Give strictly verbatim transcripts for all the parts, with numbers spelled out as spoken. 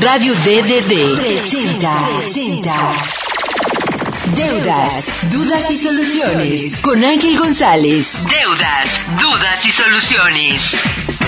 Radio D D D presenta, presenta Deudas, Dudas y Soluciones con Ángel González. Deudas, Dudas y Soluciones.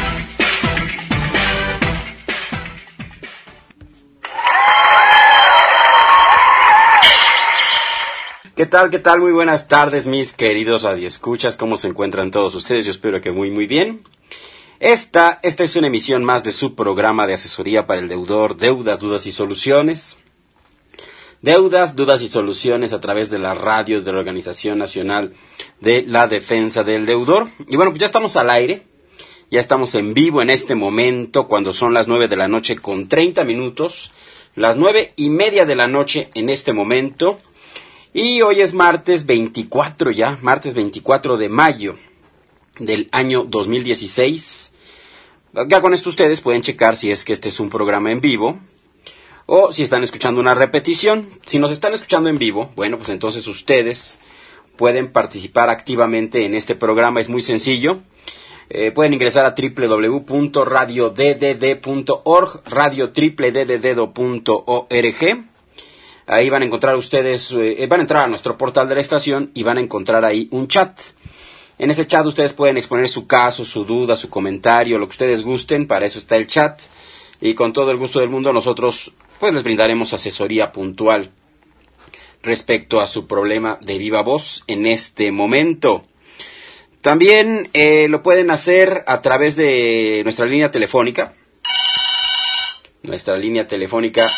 ¿Qué tal, qué tal? Muy buenas tardes, mis queridos radioescuchas. ¿Cómo se encuentran todos ustedes? Yo espero que muy, muy bien. Esta, esta es una emisión más de su programa de asesoría para el deudor, Deudas, Dudas y Soluciones. Deudas, Dudas y Soluciones a través de la radio de la Organización Nacional de la Defensa del Deudor. Y bueno, pues ya estamos al aire. Ya estamos en vivo en este momento, cuando son las nueve de la noche con treinta minutos. Las nueve y media de la noche en este momento. Y hoy es martes veinticuatro ya, martes veinticuatro de mayo del año dos mil dieciséis. Ya con esto ustedes pueden checar si es que este es un programa en vivo o si están escuchando una repetición. Si nos están escuchando en vivo, bueno, pues entonces ustedes pueden participar activamente en este programa. Es muy sencillo. Eh, pueden ingresar a doble u doble u doble u punto radio d d d punto org, radio d d d punto org. Ahí van a encontrar ustedes, eh, van a entrar a nuestro portal de la estación y van a encontrar ahí un chat. En ese chat ustedes pueden exponer su caso, su duda, su comentario, lo que ustedes gusten. Para eso está el chat. Y con todo el gusto del mundo nosotros pues les brindaremos asesoría puntual respecto a su problema de viva voz en este momento. También eh, lo pueden hacer a través de nuestra línea telefónica. Nuestra línea telefónica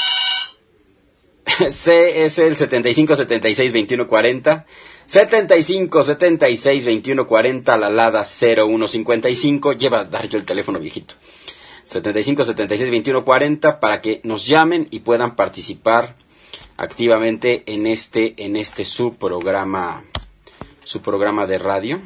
C es el setenta y cinco setenta y seis veintiuno cuarenta, setenta y cinco setenta y seis veintiuno cuarenta, la Lada cero uno cincuenta y cinco, lleva a dar yo el teléfono viejito, setenta y cinco setenta y seis veintiuno cuarenta, para que nos llamen y puedan participar activamente en este, en este su programa, su programa de radio.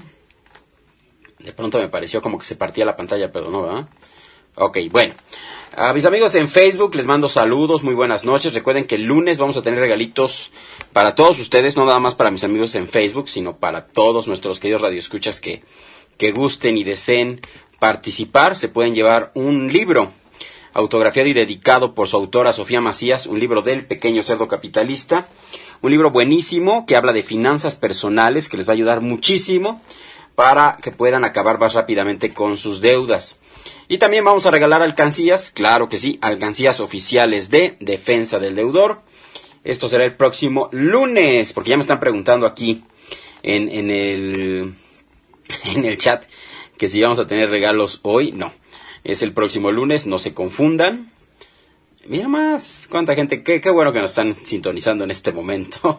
De pronto me pareció como que se partía la pantalla, pero no, ¿verdad? Ok, bueno. A mis amigos en Facebook les mando saludos, muy buenas noches. Recuerden que el lunes vamos a tener regalitos para todos ustedes, no nada más para mis amigos en Facebook, sino para todos nuestros queridos radioescuchas que, que gusten y deseen participar. Se pueden llevar un libro autografiado y dedicado por su autora Sofía Macías, un libro del Pequeño Cerdo Capitalista, un libro buenísimo que habla de finanzas personales, que les va a ayudar muchísimo para que puedan acabar más rápidamente con sus deudas. Y también vamos a regalar alcancías, claro que sí, alcancías oficiales de Defensa del Deudor. Esto será el próximo lunes, porque ya me están preguntando aquí en, en, el, en el chat que si vamos a tener regalos hoy. No, es el próximo lunes, no se confundan. Mira más, cuánta gente, qué, qué bueno que nos están sintonizando en este momento.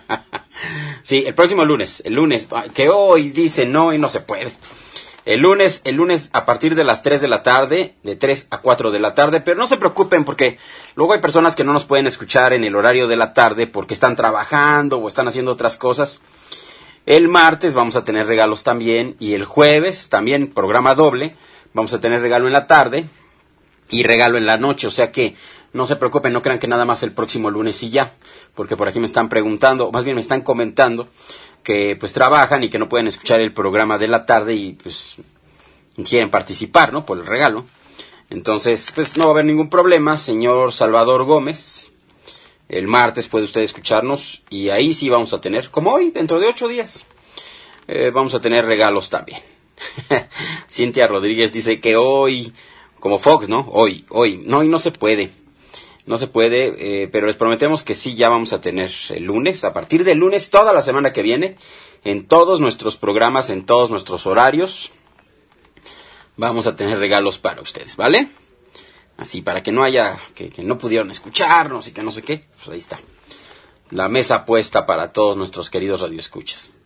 Sí, el próximo lunes, el lunes, que hoy dice no y no se puede. El lunes, el lunes a partir de las tres de la tarde, de tres a cuatro de la tarde, pero no se preocupen porque luego hay personas que no nos pueden escuchar en el horario de la tarde porque están trabajando o están haciendo otras cosas. El martes vamos a tener regalos también y el jueves también programa doble, vamos a tener regalo en la tarde y regalo en la noche, o sea que no se preocupen, no crean que nada más el próximo lunes y ya, porque por aquí me están preguntando, o más bien me están comentando que pues trabajan y que no pueden escuchar el programa de la tarde y pues quieren participar, ¿no? Por el regalo. Entonces, pues no va a haber ningún problema, señor Salvador Gómez. El martes puede usted escucharnos y ahí sí vamos a tener, como hoy, dentro de ocho días, eh, vamos a tener regalos también. Cintia Rodríguez dice que hoy, como Fox, ¿no? Hoy, hoy, no, y no se puede. No se puede, eh, pero les prometemos que sí, ya vamos a tener el lunes, a partir del lunes, toda la semana que viene, en todos nuestros programas, en todos nuestros horarios, vamos a tener regalos para ustedes, ¿vale? Así, para que no haya, que, que no pudieron escucharnos y que no sé qué, pues ahí está. La mesa puesta para todos nuestros queridos radioescuchas.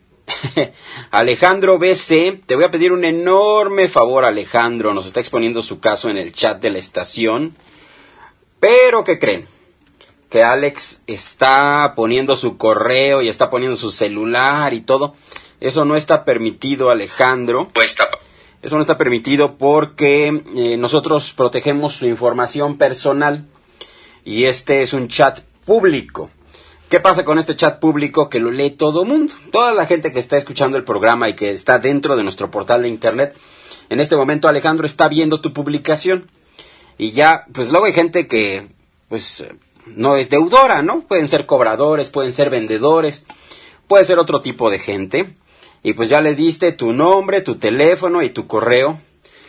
Alejandro B C, te voy a pedir un enorme favor, Alejandro, nos está exponiendo su caso en el chat de la estación. Pero, ¿qué creen? Que Alex está poniendo su correo y está poniendo su celular y todo. Eso no está permitido, Alejandro. Eso no está permitido porque eh, nosotros protegemos su información personal y este es un chat público. ¿Qué pasa con este chat público? Que lo lee todo mundo. Toda la gente que está escuchando el programa y que está dentro de nuestro portal de internet. En este momento, Alejandro está viendo tu publicación. y ya, pues luego hay gente que, pues, no es deudora, ¿no? Pueden ser cobradores, pueden ser vendedores, puede ser otro tipo de gente, y pues ya le diste tu nombre, tu teléfono y tu correo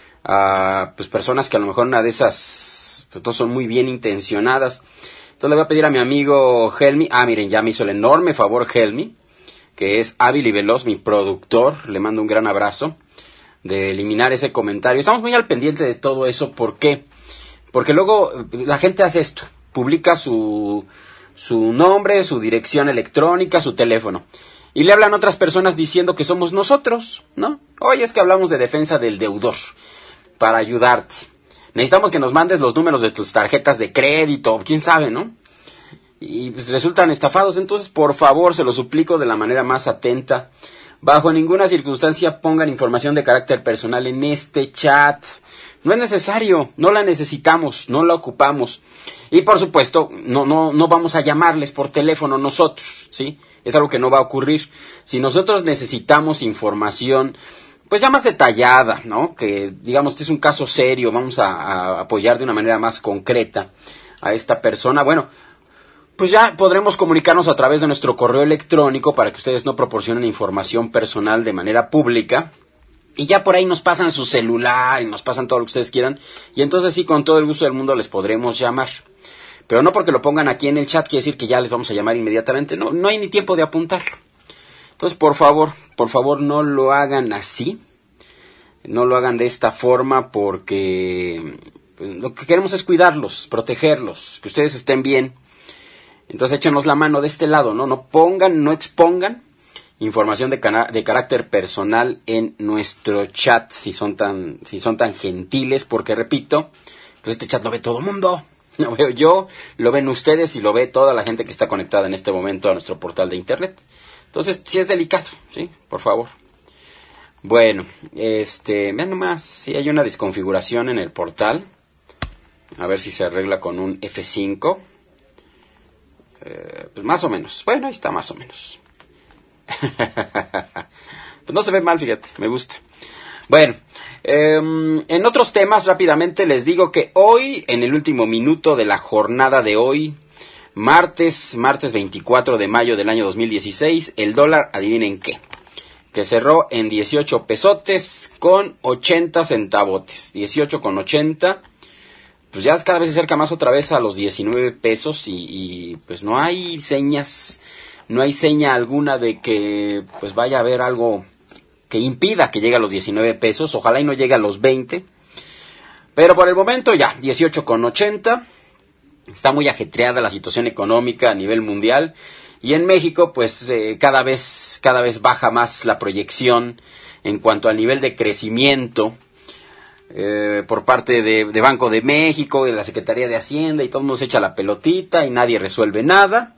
a, pues, personas que a lo mejor una de esas, pues, no son muy bien intencionadas. Entonces le voy a pedir a mi amigo Helmi, ah, miren, ya me hizo el enorme favor Helmi, que es hábil y veloz, mi productor, le mando un gran abrazo, de eliminar ese comentario. Estamos muy al pendiente de todo eso, ¿por qué? Porque luego la gente hace esto, publica su, su nombre, su dirección electrónica, su teléfono, y le hablan otras personas diciendo que somos nosotros, ¿no? Oye, es que hablamos de defensa del deudor, para ayudarte. Necesitamos que nos mandes los números de tus tarjetas de crédito, quién sabe, ¿no? Y pues resultan estafados. Entonces, por favor, se lo suplico de la manera más atenta. Bajo ninguna circunstancia pongan información de carácter personal en este chat. No es necesario, no la necesitamos, no la ocupamos. Y por supuesto, no, no, no vamos a llamarles por teléfono nosotros, ¿sí? Es algo que no va a ocurrir. Si nosotros necesitamos información, pues ya más detallada, ¿no? Que digamos que es un caso serio, vamos a, a apoyar de una manera más concreta a esta persona. Bueno, pues ya podremos comunicarnos a través de nuestro correo electrónico para que ustedes no proporcionen información personal de manera pública. Y ya por ahí nos pasan su celular y nos pasan todo lo que ustedes quieran. Y entonces sí, con todo el gusto del mundo les podremos llamar. Pero no porque lo pongan aquí en el chat quiere decir que ya les vamos a llamar inmediatamente. No, no hay ni tiempo de apuntarlo. Entonces, por favor, por favor, no lo hagan así. No lo hagan de esta forma porque pues, lo que queremos es cuidarlos, protegerlos, que ustedes estén bien. Entonces échenos la mano de este lado, ¿no? No pongan, no expongan información de, cana- de carácter personal en nuestro chat, si son tan, si son tan gentiles, porque repito, pues este chat lo ve todo el mundo. Lo veo yo, lo ven ustedes y lo ve toda la gente que está conectada en este momento a nuestro portal de internet. Entonces, sí es delicado, ¿sí? Por favor. Bueno, este, vean nomás, si hay una desconfiguración en el portal. A ver si se arregla con un F cinco. Eh, pues más o menos. Bueno, ahí está más o menos. Pues no se ve mal, fíjate, me gusta. Bueno, eh, en otros temas rápidamente les digo que hoy, en el último minuto de la jornada de hoy, martes, martes veinticuatro de mayo del año dos mil dieciséis, el dólar, adivinen qué, que cerró en dieciocho pesotes con ochenta centavotes, dieciocho con ochenta. Pues ya cada vez se acerca más otra vez a los diecinueve pesos y, y pues no hay señas, no hay seña alguna de que pues vaya a haber algo que impida que llegue a los diecinueve pesos, ojalá y no llegue a los veinte, pero por el momento ya, dieciocho con ochenta, está muy ajetreada la situación económica a nivel mundial y en México pues eh, cada vez, cada vez baja más la proyección en cuanto al nivel de crecimiento. Eh, por parte de, de Banco de México y la Secretaría de Hacienda y todo el mundo se echa la pelotita y nadie resuelve nada.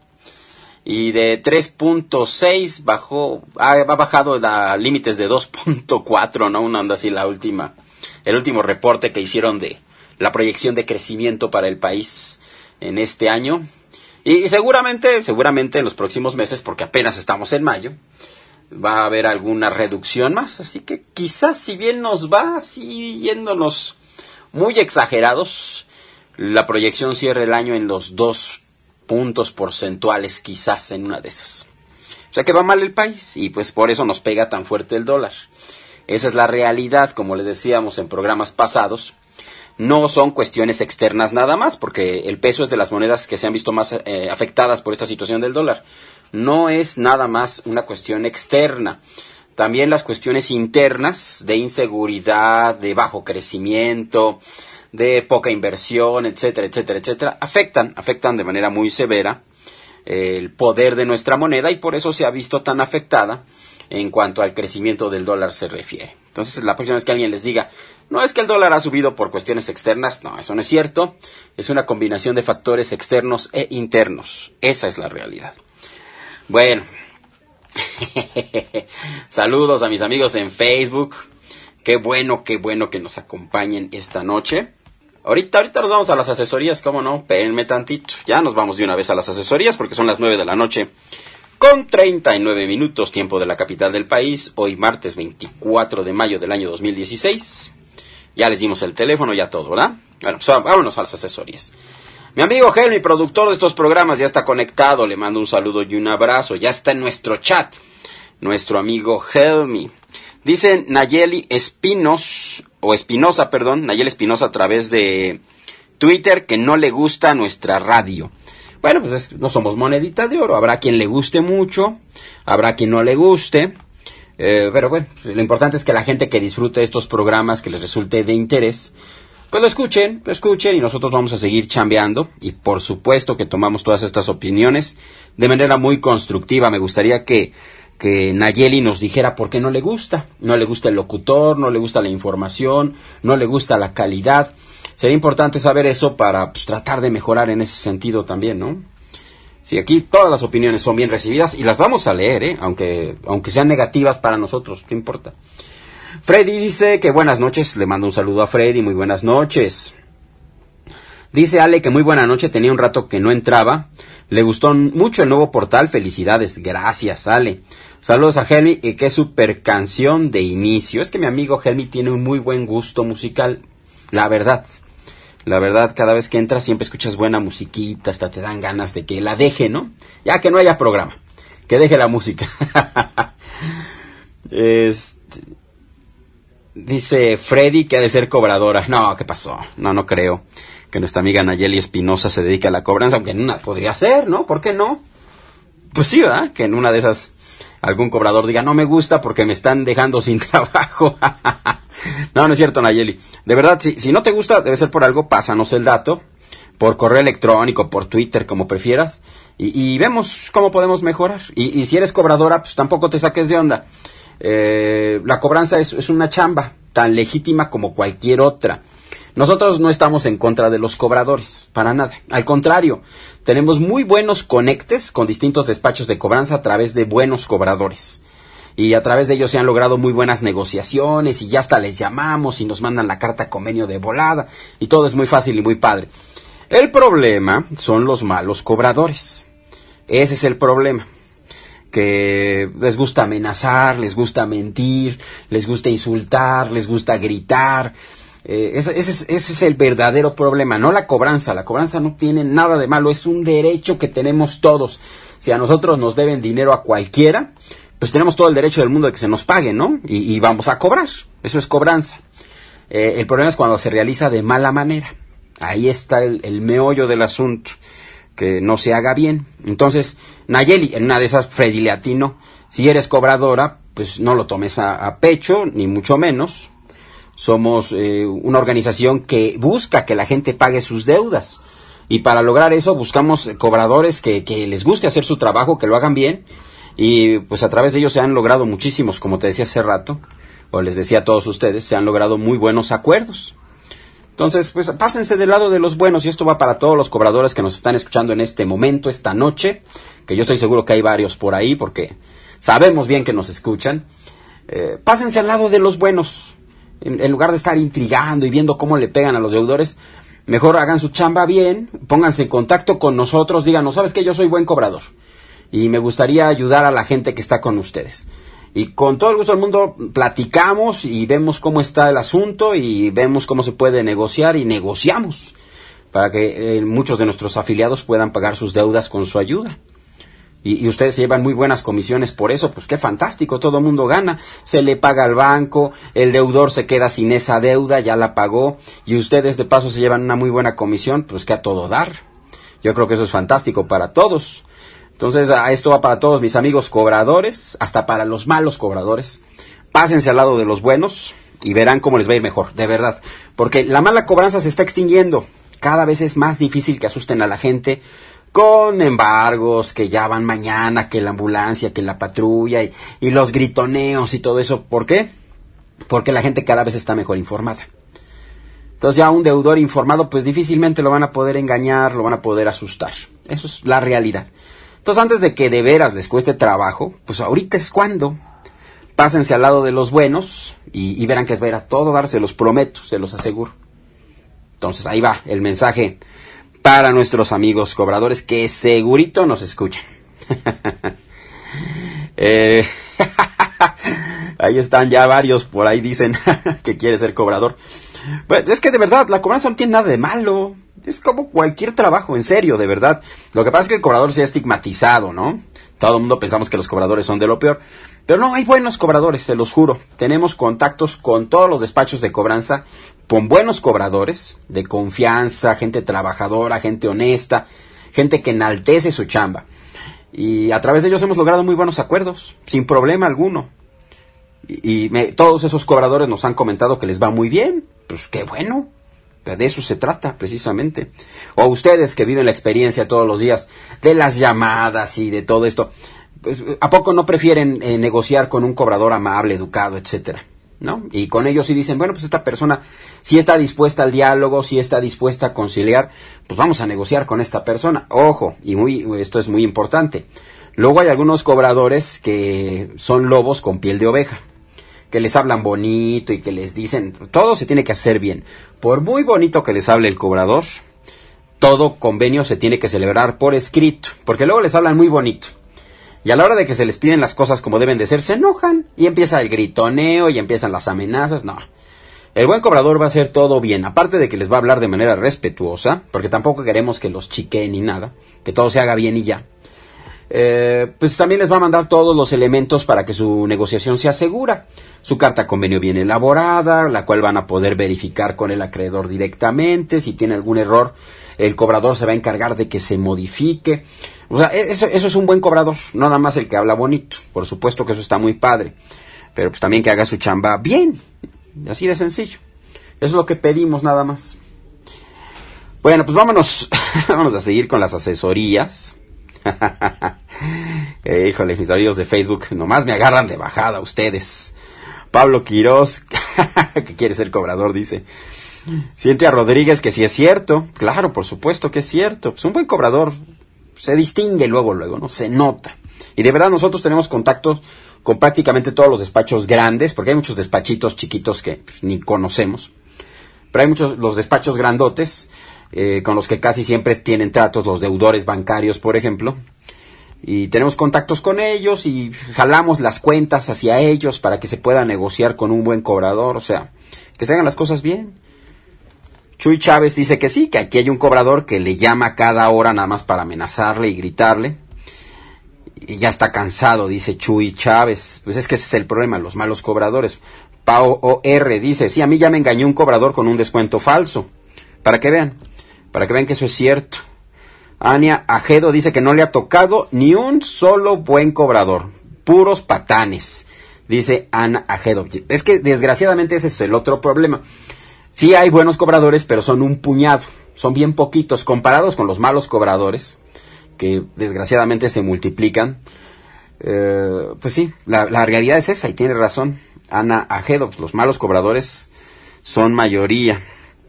Y de tres punto seis bajó, ha, ha bajado a límites de dos punto cuatro, ¿no? Una onda así la última, el último reporte que hicieron de la proyección de crecimiento para el país en este año. Y, y seguramente, seguramente en los próximos meses, porque apenas estamos en mayo, va a haber alguna reducción más, así que quizás si bien nos va así yéndonos muy exagerados, la proyección cierre el año en los dos puntos porcentuales, quizás en una de esas. O sea que va mal el país y pues por eso nos pega tan fuerte el dólar. Esa es la realidad, como les decíamos en programas pasados. No son cuestiones externas nada más, porque el peso es de las monedas que se han visto más eh, afectadas por esta situación del dólar. No es nada más una cuestión externa. También las cuestiones internas de inseguridad, de bajo crecimiento, de poca inversión, etcétera, etcétera, etcétera, afectan, afectan de manera muy severa eh, el poder de nuestra moneda y por eso se ha visto tan afectada en cuanto al crecimiento del dólar se refiere. Entonces, la próxima vez que alguien les diga, no es que el dólar ha subido por cuestiones externas, no, eso no es cierto. Es una combinación de factores externos e internos. Esa es la realidad. Bueno, saludos a mis amigos en Facebook. Qué bueno, qué bueno que nos acompañen esta noche. Ahorita, ahorita nos vamos a las asesorías, ¿cómo no? Espérenme tantito. Ya nos vamos de una vez a las asesorías porque son las nueve de la noche. Con treinta y nueve minutos, tiempo de la capital del país, hoy martes veinticuatro de mayo del año dos mil dieciséis. Ya les dimos el teléfono, ya todo, ¿verdad? Bueno, pues vámonos a las asesorías. Mi amigo Helmi, productor de estos programas, ya está conectado. Le mando un saludo y un abrazo. Ya está en nuestro chat. Nuestro amigo Helmi. Dice Nayeli Espinos, o Espinosa, perdón, Nayeli Espinosa a través de Twitter que no le gusta nuestra radio. Bueno, pues es, no somos monedita de oro. Habrá quien le guste mucho, habrá quien no le guste. Eh, pero bueno, lo importante es que la gente que disfrute estos programas, que les resulte de interés, pues lo escuchen, lo escuchen y nosotros vamos a seguir chambeando. Y por supuesto que tomamos todas estas opiniones de manera muy constructiva. Me gustaría que, que Nayeli nos dijera por qué no le gusta. No le gusta el locutor, no le gusta la información, no le gusta la calidad. Sería importante saber eso para pues, tratar de mejorar en ese sentido también, ¿no? Sí, aquí todas las opiniones son bien recibidas y las vamos a leer, ¿eh? Aunque, aunque sean negativas para nosotros, no importa. Freddy dice que buenas noches, le mando un saludo a Freddy, muy buenas noches. Dice Ale que muy buena noche, tenía un rato que no entraba, le gustó mucho el nuevo portal, felicidades, gracias Ale. Saludos a Helmi, y qué super canción de inicio, es que mi amigo Helmi tiene un muy buen gusto musical, la verdad. La verdad, cada vez que entras siempre escuchas buena musiquita, hasta te dan ganas de que la deje, ¿no? Ya que no haya programa, que deje la música. este... Dice Freddy que ha de ser cobradora. No, ¿qué pasó? No, no creo que nuestra amiga Nayeli Espinosa se dedique a la cobranza, aunque en una podría ser, ¿no? ¿Por qué no? Pues sí, ¿verdad? Que en una de esas algún cobrador diga, no me gusta porque me están dejando sin trabajo. No, no es cierto, Nayeli. De verdad, si, si no te gusta, debe ser por algo, pásanos el dato, por correo electrónico, por Twitter, como prefieras, y, y vemos cómo podemos mejorar. Y, y si eres cobradora, pues tampoco te saques de onda. Eh, la cobranza es, es una chamba tan legítima como cualquier otra. Nosotros no estamos en contra de los cobradores, para nada. Al contrario, tenemos muy buenos conectes con distintos despachos de cobranza a través de buenos cobradores. Y a través de ellos se han logrado muy buenas negociaciones y ya hasta les llamamos y nos mandan la carta convenio de volada y todo es muy fácil y muy padre. El problema son los malos cobradores. Ese es el problema. Que les gusta amenazar, les gusta mentir, les gusta insultar, les gusta gritar. Eh, ese, ese, es, ese es el verdadero problema, no la cobranza. La cobranza no tiene nada de malo, es un derecho que tenemos todos. Si a nosotros nos deben dinero a cualquiera, pues tenemos todo el derecho del mundo de que se nos pague, ¿no? Y, y vamos a cobrar, eso es cobranza. Eh, el problema es cuando se realiza de mala manera. Ahí está el, el meollo del asunto. Que no se haga bien. Entonces, Nayeli, en una de esas, Freddy le atino, si eres cobradora, pues no lo tomes a, a pecho, ni mucho menos. Somos eh, una organización que busca que la gente pague sus deudas. Y para lograr eso buscamos cobradores que, que les guste hacer su trabajo, que lo hagan bien. Y pues a través de ellos se han logrado muchísimos, como te decía hace rato, o les decía a todos ustedes, se han logrado muy buenos acuerdos. Entonces, pues pásense del lado de los buenos, y esto va para todos los cobradores que nos están escuchando en este momento, esta noche, que yo estoy seguro que hay varios por ahí, porque sabemos bien que nos escuchan. Eh, pásense al lado de los buenos, en, en lugar de estar intrigando y viendo cómo le pegan a los deudores, mejor hagan su chamba bien, pónganse en contacto con nosotros, díganos, ¿sabes qué? Yo soy buen cobrador, y me gustaría ayudar a la gente que está con ustedes. Y con todo el gusto del mundo platicamos y vemos cómo está el asunto y vemos cómo se puede negociar y negociamos para que eh, muchos de nuestros afiliados puedan pagar sus deudas con su ayuda. Y, y ustedes se llevan muy buenas comisiones por eso, pues qué fantástico, todo el mundo gana. Se le paga al banco, el deudor se queda sin esa deuda, ya la pagó, y ustedes de paso se llevan una muy buena comisión, pues que a todo dar. Yo creo que eso es fantástico para todos. Entonces, a esto va para todos mis amigos cobradores, hasta para los malos cobradores. Pásense al lado de los buenos y verán cómo les va a ir mejor, de verdad. Porque la mala cobranza se está extinguiendo. Cada vez es más difícil que asusten a la gente con embargos, que ya van mañana, que la ambulancia, que la patrulla y, y los gritoneos y todo eso. ¿Por qué? Porque la gente cada vez está mejor informada. Entonces ya un deudor informado, pues difícilmente lo van a poder engañar, lo van a poder asustar. Eso es la realidad. Entonces, antes de que de veras les cueste trabajo, pues ahorita es cuando. Pásense al lado de los buenos y, y verán que les va a ir a todo dar, se los prometo, se los aseguro. Entonces, ahí va el mensaje para nuestros amigos cobradores que segurito nos escuchan. eh, ahí están ya varios, por ahí dicen que quiere ser cobrador. Bueno, es que de verdad, la cobranza no tiene nada de malo. Es como cualquier trabajo, en serio, de verdad. Lo que pasa es que el cobrador se ha estigmatizado, ¿no? Todo el mundo pensamos que los cobradores son de lo peor. Pero no, hay buenos cobradores, se los juro. Tenemos contactos con todos los despachos de cobranza, con buenos cobradores, de confianza, gente trabajadora, gente honesta, gente que enaltece su chamba. Y a través de ellos hemos logrado muy buenos acuerdos, sin problema alguno. Y, y me, todos esos cobradores nos han comentado que les va muy bien. Pues qué bueno. De eso se trata, precisamente. O ustedes que viven la experiencia todos los días de las llamadas y de todo esto, pues, ¿a poco no prefieren eh, negociar con un cobrador amable, educado, etcétera? ¿No? Y con ellos sí dicen, bueno, pues esta persona sí está dispuesta al diálogo, sí está dispuesta a conciliar, pues vamos a negociar con esta persona. Ojo, y muy esto es muy importante. Luego hay algunos cobradores que son lobos con piel de oveja, que les hablan bonito y que les dicen, todo se tiene que hacer bien. Por muy bonito que les hable el cobrador, todo convenio se tiene que celebrar por escrito, porque luego les hablan muy bonito. Y a la hora de que se les piden las cosas como deben de ser, se enojan y empieza el gritoneo y empiezan las amenazas. No, el buen cobrador va a hacer todo bien, aparte de que les va a hablar de manera respetuosa, porque tampoco queremos que los chiqueen ni nada, que todo se haga bien y ya. Eh, pues también les va a mandar todos los elementos para que su negociación sea segura. Su carta convenio bien elaborada, la cual van a poder verificar con el acreedor directamente. Si tiene algún error, el cobrador se va a encargar de que se modifique. O sea, eso, eso es un buen cobrador, no nada más el que habla bonito. Por supuesto que eso está muy padre, pero pues también que haga su chamba bien, así de sencillo. Eso es lo que pedimos nada más. Bueno, pues vámonos, vámonos a seguir con las asesorías. eh, híjole, mis amigos de Facebook nomás me agarran de bajada ustedes. Pablo Quirós, que quiere ser cobrador, dice. Cintia Rodríguez, que sí es cierto. Claro, por supuesto que es cierto. Pues un buen cobrador se distingue luego, luego, ¿no? Se nota. Y de verdad nosotros tenemos contactos con prácticamente todos los despachos grandes, porque hay muchos despachitos chiquitos que pues, ni conocemos. Pero hay muchos, los despachos grandotes, Eh, con los que casi siempre tienen tratos los deudores bancarios, por ejemplo, y tenemos contactos con ellos y jalamos las cuentas hacia ellos para que se pueda negociar con un buen cobrador, o sea, que se hagan las cosas bien. Chuy Chávez dice que sí, que aquí hay un cobrador que le llama cada hora nada más para amenazarle y gritarle, y ya está cansado, dice Chuy Chávez. Pues es que ese es el problema, los malos cobradores. Pao O R dice, sí, a mí ya me engañó un cobrador con un descuento falso, para que vean. Para que vean que eso es cierto. Ania Ajedo dice que no le ha tocado ni un solo buen cobrador. Puros patanes. Dice Ana Ajedo. Es que desgraciadamente ese es el otro problema. Sí hay buenos cobradores, pero son un puñado. Son bien poquitos comparados con los malos cobradores, que desgraciadamente se multiplican. Eh, pues sí, la, la realidad es esa y tiene razón Ana Ajedo. Pues los malos cobradores son mayoría.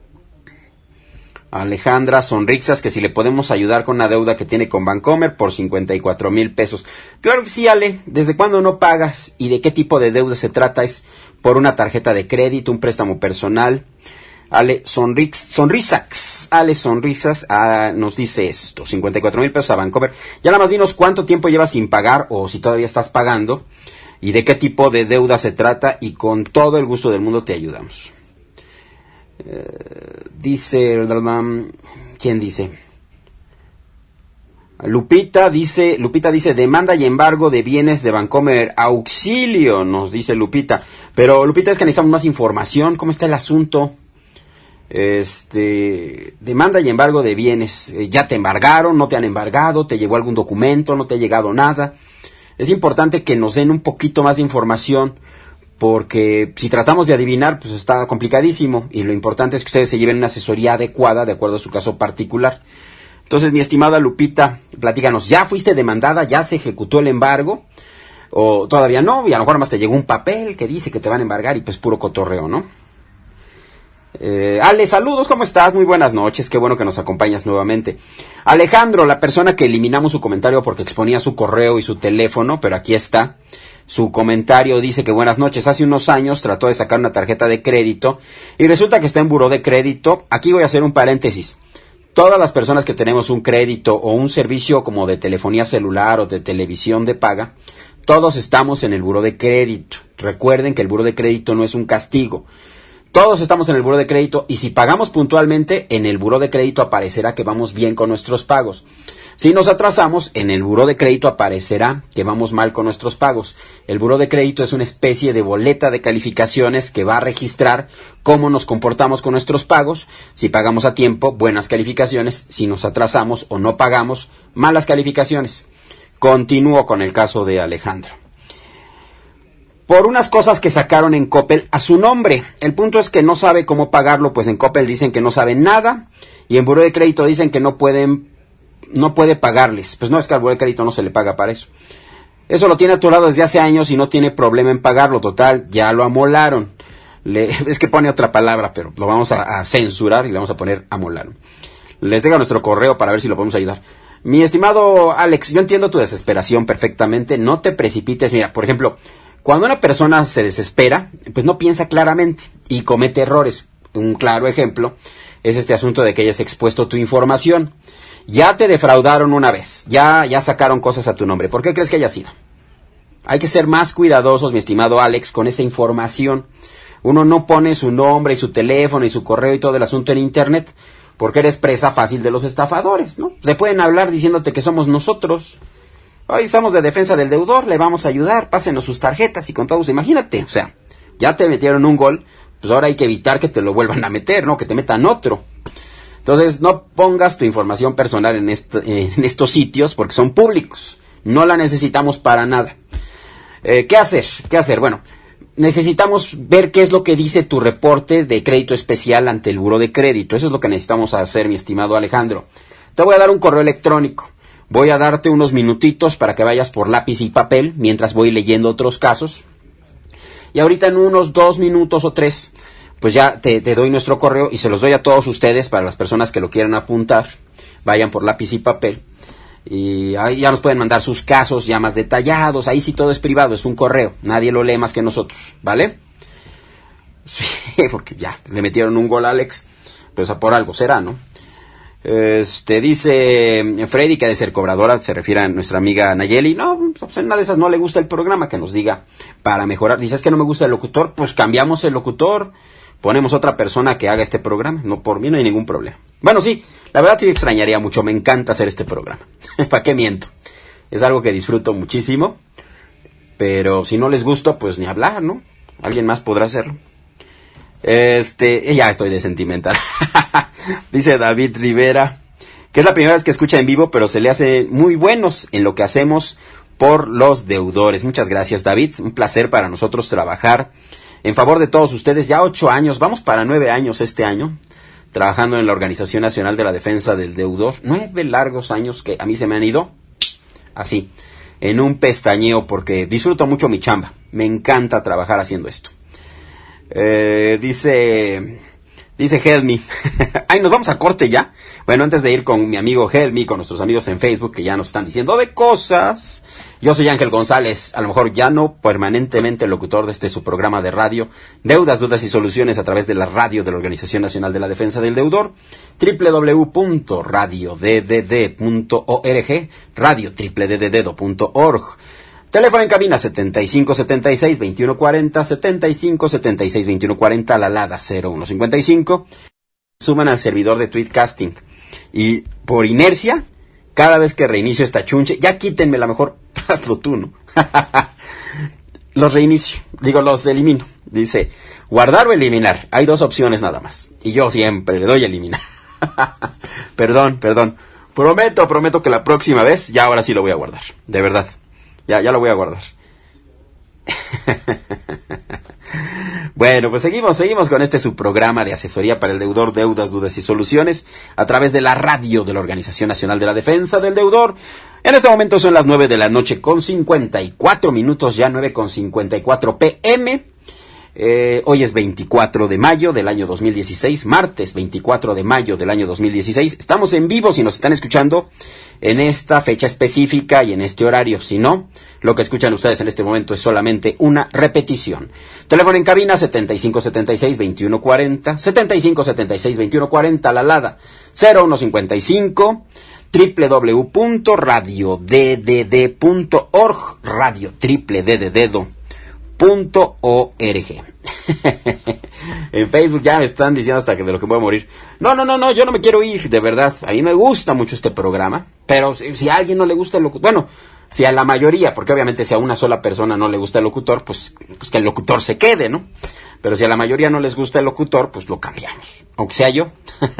Alejandra Sonrixas, que si le podemos ayudar con una deuda que tiene con Bancomer por cincuenta y cuatro mil pesos. Claro que sí, Ale. ¿Desde cuándo no pagas? ¿Y de qué tipo de deuda se trata? ¿Es por una tarjeta de crédito, un préstamo personal? Ale Sonrix, Sonrisax, Ale Sonrixas ah, nos dice esto, cincuenta y cuatro mil pesos a Bancomer. Ya nada más dinos cuánto tiempo llevas sin pagar o si todavía estás pagando y de qué tipo de deuda se trata y con todo el gusto del mundo te ayudamos. Uh, dice, ¿quién dice? Lupita dice, Lupita dice, demanda y embargo de bienes de Bancomer, auxilio, nos dice Lupita. Pero Lupita, es que necesitamos más información, ¿cómo está el asunto? Este, demanda y embargo de bienes, ¿ya te embargaron? ¿No te han embargado? ¿Te llegó algún documento? ¿No te ha llegado nada? Es importante que nos den un poquito más de información, porque si tratamos de adivinar, pues está complicadísimo, y lo importante es que ustedes se lleven una asesoría adecuada de acuerdo a su caso particular. Entonces, mi estimada Lupita, platícanos, ¿ya fuiste demandada? ¿Ya se ejecutó el embargo? ¿O todavía no? Y a lo mejor más te llegó un papel que dice que te van a embargar y pues puro cotorreo, ¿no? Eh, Ale, saludos, ¿cómo estás? Muy buenas noches, qué bueno que nos acompañas nuevamente. Alejandro, la persona que eliminamos su comentario porque exponía su correo y su teléfono, pero aquí está. Su comentario dice que buenas noches, hace unos años trató de sacar una tarjeta de crédito y resulta que está en buró de crédito. Aquí voy a hacer un paréntesis. Todas las personas que tenemos un crédito o un servicio como de telefonía celular o de televisión de paga, todos estamos en el buró de crédito. Recuerden que el buró de crédito no es un castigo. Todos estamos en el buró de crédito y si pagamos puntualmente, en el buró de crédito aparecerá que vamos bien con nuestros pagos. Si nos atrasamos, en el buró de crédito aparecerá que vamos mal con nuestros pagos. El buró de crédito es una especie de boleta de calificaciones que va a registrar cómo nos comportamos con nuestros pagos. Si pagamos a tiempo, buenas calificaciones. Si nos atrasamos o no pagamos, malas calificaciones. Continúo con el caso de Alejandra. Por unas cosas que sacaron en Coppel a su nombre. El punto es que no sabe cómo pagarlo, pues en Coppel dicen que no saben nada y en buró de crédito dicen que no pueden no puede pagarles. Pues no, es que al buró de crédito no se le paga para eso. Eso lo tiene atorado desde hace años y no tiene problema en pagarlo. Total, ya lo amolaron. Le, es que pone otra palabra, pero lo vamos a, a censurar y le vamos a poner amolaron. Les dejo nuestro correo para ver si lo podemos ayudar. Mi estimado Alex, yo entiendo tu desesperación perfectamente. No te precipites. Mira, por ejemplo, cuando una persona se desespera, pues no piensa claramente y comete errores. Un claro ejemplo es este asunto de que hayas expuesto tu información. Ya te defraudaron una vez, ya, ya sacaron cosas a tu nombre. ¿Por qué crees que haya sido? Hay que ser más cuidadosos, mi estimado Alex, con esa información. Uno no pone su nombre y su teléfono y su correo y todo el asunto en internet porque eres presa fácil de los estafadores, ¿no? Le pueden hablar diciéndote que somos nosotros. Hoy estamos de defensa del deudor, le vamos a ayudar, pásenos sus tarjetas y con todos, imagínate, o sea, ya te metieron un gol, pues ahora hay que evitar que te lo vuelvan a meter, ¿no? Que te metan otro. Entonces, no pongas tu información personal en, est- eh, en estos sitios porque son públicos. No la necesitamos para nada. Eh, ¿Qué hacer? ¿Qué hacer? Bueno, necesitamos ver qué es lo que dice tu reporte de crédito especial ante el buró de crédito. Eso es lo que necesitamos hacer, mi estimado Alejandro. Te voy a dar un correo electrónico. Voy a darte unos minutitos para que vayas por lápiz y papel mientras voy leyendo otros casos. Y ahorita en unos dos minutos o tres, pues ya te, te doy nuestro correo y se los doy a todos ustedes para las personas que lo quieran apuntar. Vayan por lápiz y papel. Y ahí ya nos pueden mandar sus casos ya más detallados. Ahí sí todo es privado, es un correo. Nadie lo lee más que nosotros, ¿vale? Sí, porque ya le metieron un gol a Alex. Pues por algo será, ¿no? Este, dice Freddy que ha de ser cobradora, se refiere a nuestra amiga Nayeli. No, pues en una de esas no le gusta el programa, que nos diga para mejorar. Dice, es que no me gusta el locutor, pues cambiamos el locutor, ponemos otra persona que haga este programa. No, por mí no hay ningún problema. Bueno, sí, la verdad sí me extrañaría mucho, me encanta hacer este programa. ¿Para qué miento? Es algo que disfruto muchísimo, pero si no les gusta, pues ni hablar, ¿no? Alguien más podrá hacerlo. Este, ya estoy de sentimental. Dice David Rivera que es la primera vez que escucha en vivo, pero se le hace muy buenos en lo que hacemos por los deudores. Muchas gracias, David. Un placer para nosotros trabajar en favor de todos ustedes. Ya ocho años, vamos para nueve años este año, trabajando en la Organización Nacional de la Defensa del Deudor. Nueve largos años que a mí se me han ido así, en un pestañeo, porque disfruto mucho mi chamba. Me encanta trabajar haciendo esto. Eh, dice, dice Help Me. Ay, nos vamos a corte ya. Bueno, antes de ir con mi amigo Help Me, con nuestros amigos en Facebook que ya nos están diciendo de cosas. Yo soy Ángel González, a lo mejor ya no permanentemente locutor de este su programa de radio, Deudas, Dudas y Soluciones, a través de la radio de la Organización Nacional de la Defensa del Deudor, doble u doble u doble u punto radio d d d punto org, radio doble u doble u doble u punto org. Teléfono en cabina setenta y cinco setenta y seis veintiuno cuarenta, setenta y cinco setenta y seis veintiuno cuarenta, la Lada cero uno cincuenta y cinco. Suman al servidor de Tweetcasting. Y por inercia, cada vez que reinicio esta chunche, ya quítenme la mejor, hazlo tú, ¿no? Los reinicio, digo, los elimino. Dice, guardar o eliminar. Hay dos opciones nada más. Y yo siempre le doy a eliminar. Perdón, perdón. Prometo, prometo que la próxima vez, ya ahora sí lo voy a guardar. De verdad. Ya, ya lo voy a guardar. Bueno, pues seguimos, seguimos con este subprograma de asesoría para el deudor, deudas, dudas y soluciones a través de la radio de la Organización Nacional de la Defensa del Deudor. En este momento son las nueve de la noche con cincuenta y cuatro minutos, ya nueve con cincuenta y cuatro pm. Eh, hoy es veinticuatro de mayo del año dos mil dieciséis, martes veinticuatro de mayo del año dos mil dieciséis. Estamos en vivo si nos están escuchando en esta fecha específica y en este horario. Si no, lo que escuchan ustedes en este momento es solamente una repetición. Teléfono en cabina setenta y cinco setenta y seis veintiuno cuarenta, setenta y cinco setenta y seis veintiuno cuarenta, la Lada cero uno cincuenta y cinco, doble u doble u doble u punto radio d d d punto org, radio triple d de dedo punto org. En Facebook ya me están diciendo hasta que de lo que voy a morir. No, no, no, no, yo no me quiero ir, de verdad. A mí me gusta mucho este programa, pero si, si a alguien no le gusta el locutor, bueno, si a la mayoría, porque obviamente si a una sola persona no le gusta el locutor, pues, pues que el locutor se quede, ¿no? Pero si a la mayoría no les gusta el locutor, pues lo cambiamos, aunque sea yo.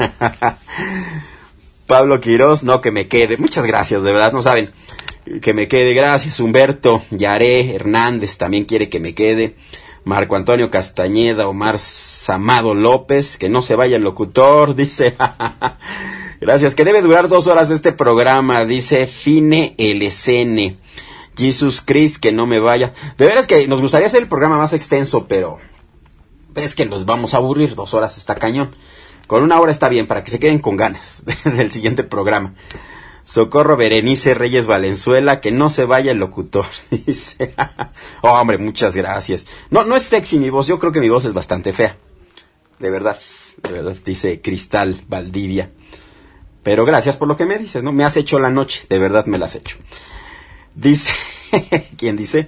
Pablo Quirós, no, que me quede. Muchas gracias, de verdad, no saben. Que me quede, gracias. Humberto Yaré Hernández también quiere que me quede. Marco Antonio Castañeda, Omar Samado López, que no se vaya el locutor, dice. Gracias, que debe durar dos horas este programa, dice Fine L C N. Jesus Christ, que no me vaya. De veras que nos gustaría hacer el programa más extenso, pero es que los vamos a aburrir, dos horas está cañón. Con una hora está bien, para que se queden con ganas del siguiente programa. Socorro Berenice Reyes Valenzuela, que no se vaya el locutor, dice. Oh, hombre, muchas gracias. No, no es sexy mi voz, yo creo que mi voz es bastante fea. De verdad, de verdad, dice Cristal Valdivia. Pero gracias por lo que me dices, ¿no? Me has hecho la noche, de verdad me la has hecho. Dice, ¿quién dice?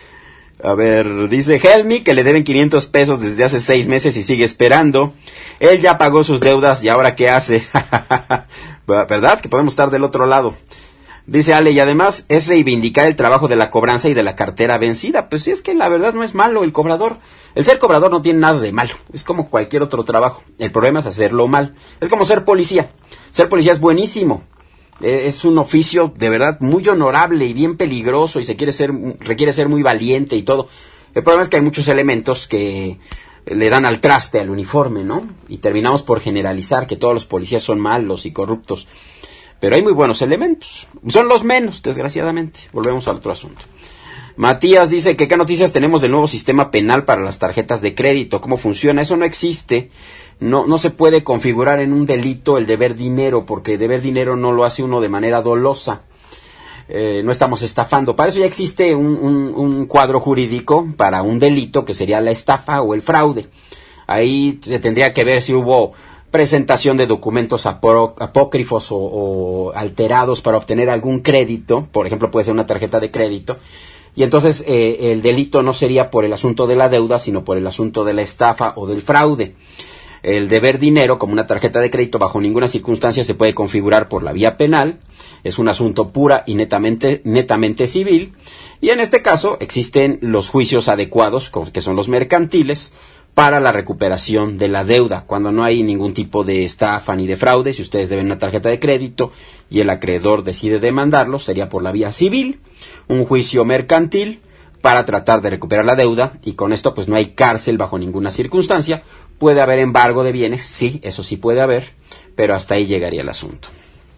A ver, dice Helmi que le deben quinientos pesos desde hace seis meses y sigue esperando. Él ya pagó sus deudas y ahora ¿qué hace? ¿Verdad? Que podemos estar del otro lado. Dice Ale, y además es reivindicar el trabajo de la cobranza y de la cartera vencida. Pues sí, es que la verdad no es malo el cobrador. El ser cobrador no tiene nada de malo. Es como cualquier otro trabajo. El problema es hacerlo mal. Es como ser policía. Ser policía es buenísimo. Es un oficio de verdad muy honorable y bien peligroso y se quiere ser, requiere ser muy valiente y todo. El problema es que hay muchos elementos que le dan al traste al uniforme, ¿no? Y terminamos por generalizar que todos los policías son malos y corruptos. Pero hay muy buenos elementos. Son los menos, desgraciadamente. Volvemos al otro asunto. Matías dice que qué noticias tenemos del nuevo sistema penal para las tarjetas de crédito. ¿Cómo funciona? Eso no existe. No, no se puede configurar en un delito el deber dinero, porque deber dinero no lo hace uno de manera dolosa. Eh, no estamos estafando. Para eso ya existe un, un, un cuadro jurídico para un delito que sería la estafa o el fraude. Ahí se tendría que ver si hubo presentación de documentos apó, apócrifos o, o alterados para obtener algún crédito. Por ejemplo, puede ser una tarjeta de crédito. Y entonces eh, el delito no sería por el asunto de la deuda, sino por el asunto de la estafa o del fraude. El deber dinero, como una tarjeta de crédito, bajo ninguna circunstancia se puede configurar por la vía penal. Es un asunto pura y netamente, netamente civil. Y en este caso existen los juicios adecuados, que son los mercantiles, para la recuperación de la deuda. Cuando no hay ningún tipo de estafa ni de fraude, si ustedes deben una tarjeta de crédito y el acreedor decide demandarlo, sería por la vía civil, un juicio mercantil para tratar de recuperar la deuda, y con esto pues no hay cárcel bajo ninguna circunstancia. Puede haber embargo de bienes, sí, eso sí puede haber, pero hasta ahí llegaría el asunto.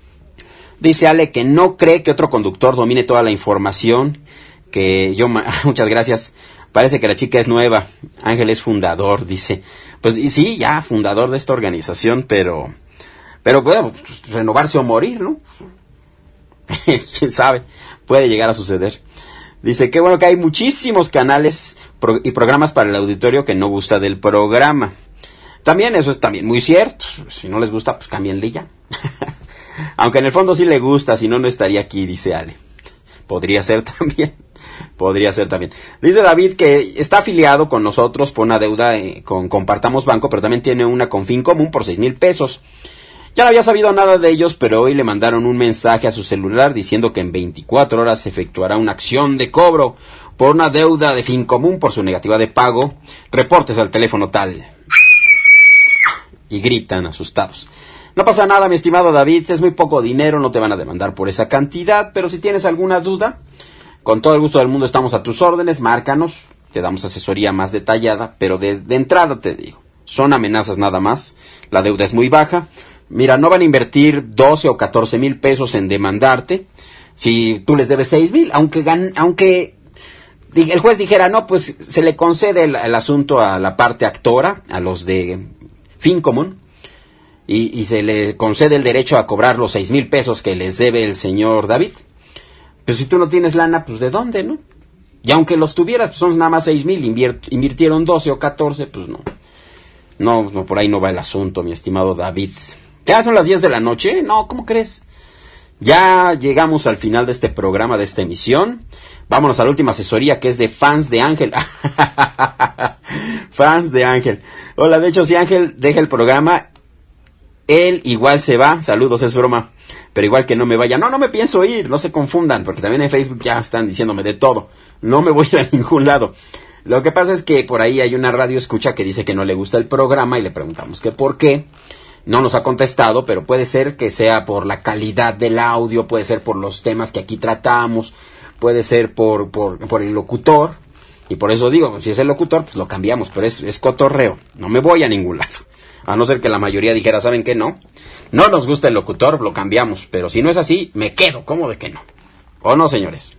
Dice Ale que no cree que otro conductor domine toda la información, que yo, muchas gracias, parece que la chica es nueva, Ángel es fundador, dice, pues y sí, ya, fundador de esta organización, pero, pero bueno, renovarse o morir, ¿no? Quién sabe, puede llegar a suceder. Dice, qué bueno que hay muchísimos canales pro- y programas para el auditorio que no gusta del programa. También eso es también muy cierto. Si no les gusta, pues cámbienle ya. Aunque en el fondo sí le gusta, si no, no estaría aquí, dice Ale. Podría ser también. Podría ser también. Dice David que está afiliado con nosotros por una deuda eh, con Compartamos Banco, pero también tiene una con Fincomún por seis mil pesos. Ya no había sabido nada de ellos, pero hoy le mandaron un mensaje a su celular diciendo que en veinticuatro horas se efectuará una acción de cobro por una deuda de Fincomún por su negativa de pago. Reportes al teléfono tal. Y gritan asustados. No pasa nada, mi estimado David, es muy poco dinero, no te van a demandar por esa cantidad, pero si tienes alguna duda, con todo el gusto del mundo estamos a tus órdenes, márcanos, te damos asesoría más detallada, pero de, de entrada te digo, son amenazas nada más, la deuda es muy baja. Mira, no van a invertir doce o catorce mil pesos en demandarte si tú les debes seis mil, aunque gan, aunque el juez dijera, no, pues se le concede el, el asunto a la parte actora, a los de Fincomún, y, y se le concede el derecho a cobrar los seis mil pesos que les debe el señor David. Pero si tú no tienes lana, pues ¿de dónde, no? Y aunque los tuvieras, pues son nada más seis mil, inviert, invirtieron doce o catorce, pues no. No, no, por ahí no va el asunto, mi estimado David. ¿Ya son las diez de la noche? No, ¿cómo crees? Ya llegamos al final de este programa, de esta emisión. Vámonos a la última asesoría, que es de fans de Ángel. Fans de Ángel. Hola, de hecho, si Ángel deja el programa, él igual se va. Saludos, es broma. Pero igual que no me vaya. No, no me pienso ir, no se confundan, porque también en Facebook ya están diciéndome de todo. No me voy a ir a ningún lado. Lo que pasa es que por ahí hay una radio escucha que dice que no le gusta el programa y le preguntamos que por qué. No nos ha contestado, pero puede ser que sea por la calidad del audio, puede ser por los temas que aquí tratamos, puede ser por, por, por el locutor. Y por eso digo, si es el locutor, pues lo cambiamos, pero es, es cotorreo. No me voy a ningún lado. A no ser que la mayoría dijera, ¿saben qué? No. No nos gusta el locutor, lo cambiamos. Pero si no es así, me quedo. ¿Cómo de que no? ¿O no, señores?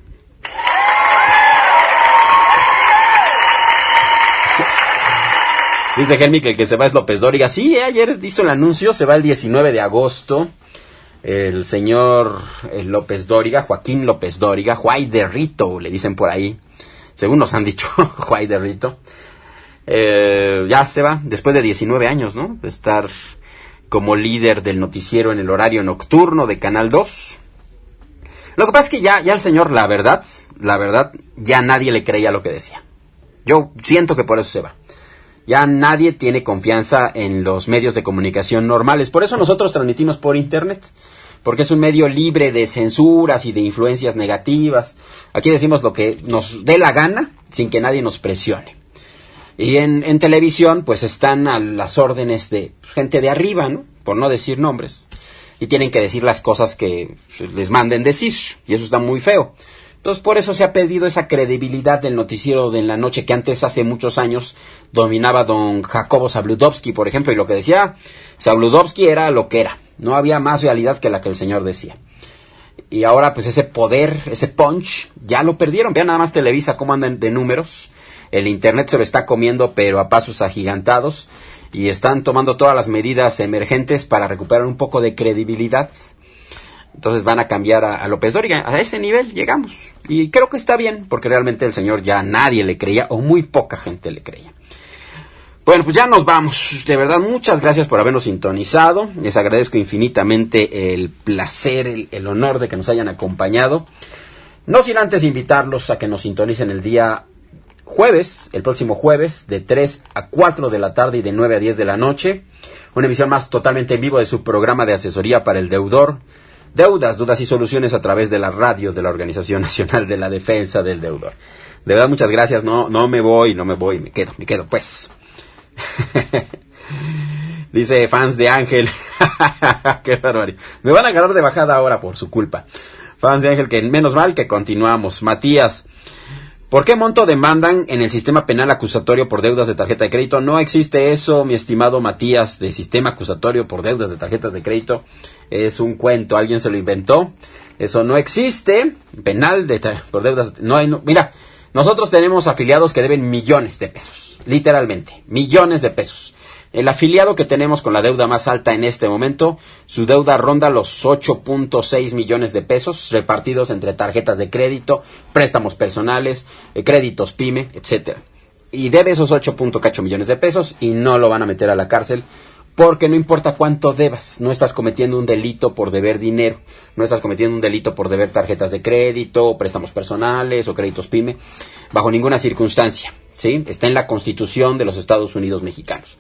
Dice Helmi que el que se va es López Dóriga. Sí, eh, ayer hizo el anuncio, se va el diecinueve de agosto. El señor eh, López Dóriga, Joaquín López Dóriga, Juay de Rito, le dicen por ahí. Según nos han dicho, Juay de Rito. Eh, ya se va, después de diecinueve años, ¿no? De estar como líder del noticiero en el horario nocturno de Canal dos. Lo que pasa es que ya, ya el señor, la verdad, la verdad, ya nadie le creía lo que decía. Yo siento que por eso se va. Ya nadie tiene confianza en los medios de comunicación normales. Por eso nosotros transmitimos por internet. Porque es un medio libre de censuras y de influencias negativas. Aquí decimos lo que nos dé la gana, sin que nadie nos presione. Y en, en televisión, pues están a las órdenes de gente de arriba, ¿no? Por no decir nombres. Y tienen que decir las cosas que les manden decir. Y eso está muy feo. Entonces, por eso se ha perdido esa credibilidad del noticiero de en la noche que antes, hace muchos años, dominaba don Jacobo Zabludovsky, por ejemplo. Y lo que decía Zabludovsky era lo que era. No había más realidad que la que el señor decía. Y ahora, pues, ese poder, ese punch, ya lo perdieron. Vean nada más Televisa cómo andan de números. El internet se lo está comiendo, pero a pasos agigantados. Y están tomando todas las medidas emergentes para recuperar un poco de credibilidad. Entonces van a cambiar a, a López Dóriga. A ese nivel llegamos. Y creo que está bien, porque realmente el señor ya nadie le creía, o muy poca gente le creía. Bueno, pues ya nos vamos. De verdad, muchas gracias por habernos sintonizado. Les agradezco infinitamente el placer, el, el honor de que nos hayan acompañado. No sin antes invitarlos a que nos sintonicen el día jueves, el próximo jueves, de tres a cuatro de la tarde y de nueve a diez de la noche. Una emisión más totalmente en vivo de su programa de asesoría para el deudor. Deudas, dudas y soluciones a través de la radio de la Organización Nacional de la Defensa del Deudor. De verdad, muchas gracias. No, no me voy, no me voy, me quedo, me quedo, pues. Dice fans de Ángel. Qué barbaridad. Me van a agarrar de bajada ahora por su culpa. Fans de Ángel, que menos mal que continuamos. Matías, ¿por qué monto demandan en el sistema penal acusatorio por deudas de tarjeta de crédito? No existe eso, mi estimado Matías, de sistema acusatorio por deudas de tarjetas de crédito. Es un cuento, alguien se lo inventó. Eso no existe. Penal de por deudas. No hay, no, mira, nosotros tenemos afiliados que deben millones de pesos. Literalmente, millones de pesos. El afiliado que tenemos con la deuda más alta en este momento, su deuda ronda los ocho punto seis millones de pesos, repartidos entre tarjetas de crédito, préstamos personales, eh, créditos PYME, etcétera. Y debe esos ocho punto ocho millones de pesos y no lo van a meter a la cárcel, porque no importa cuánto debas, no estás cometiendo un delito por deber dinero, no estás cometiendo un delito por deber tarjetas de crédito, préstamos personales o créditos PYME, bajo ninguna circunstancia, ¿sí? Está en la Constitución de los Estados Unidos mexicanos.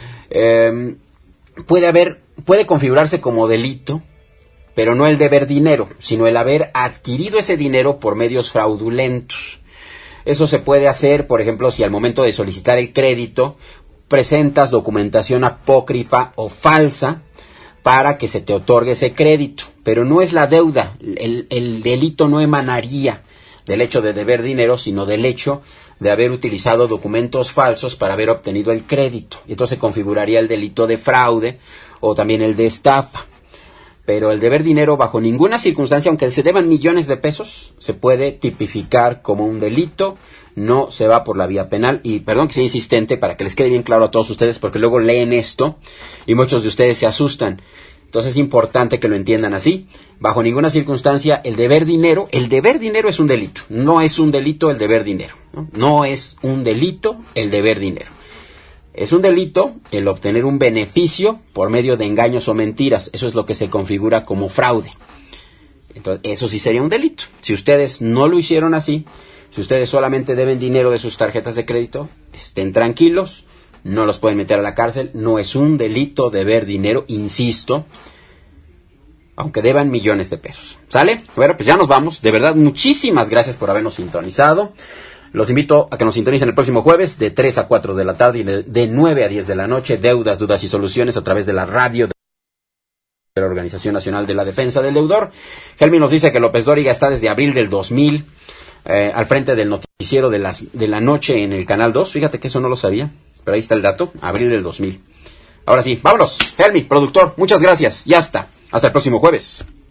Eh, puede haber, puede configurarse como delito, pero no el deber dinero, sino el haber adquirido ese dinero por medios fraudulentos. Eso se puede hacer, por ejemplo, si al momento de solicitar el crédito presentas documentación apócrifa o falsa para que se te otorgue ese crédito, pero no es la deuda. El, el delito no emanaría del hecho de deber dinero, sino del hecho de haber utilizado documentos falsos para haber obtenido el crédito. Y entonces se configuraría el delito de fraude o también el de estafa. Pero el deber dinero, bajo ninguna circunstancia, aunque se deban millones de pesos, se puede tipificar como un delito, no se va por la vía penal. Y perdón que sea insistente, para que les quede bien claro a todos ustedes, porque luego leen esto y muchos de ustedes se asustan. Entonces es importante que lo entiendan así. Bajo ninguna circunstancia, el deber dinero, el deber dinero es un delito. No es un delito el deber dinero, ¿no? No es un delito el deber dinero. Es un delito el obtener un beneficio por medio de engaños o mentiras. Eso es lo que se configura como fraude. Entonces, eso sí sería un delito. Si ustedes no lo hicieron así, si ustedes solamente deben dinero de sus tarjetas de crédito, estén tranquilos, no los pueden meter a la cárcel, no es un delito deber dinero, insisto, aunque deban millones de pesos. ¿Sale? Bueno, pues ya nos vamos. De verdad, muchísimas gracias por habernos sintonizado. Los invito a que nos sintonicen el próximo jueves de tres a cuatro de la tarde y de nueve a diez de la noche. Deudas, dudas y soluciones a través de la radio de la Organización Nacional de la Defensa del Deudor. Helmi nos dice que López Dóriga está desde abril del dos mil eh, al frente del noticiero de, las, de la noche en el Canal dos. Fíjate que eso no lo sabía, pero ahí está el dato, abril del dos mil. Ahora sí, vámonos. Helmi, productor, muchas gracias y hasta, hasta el próximo jueves.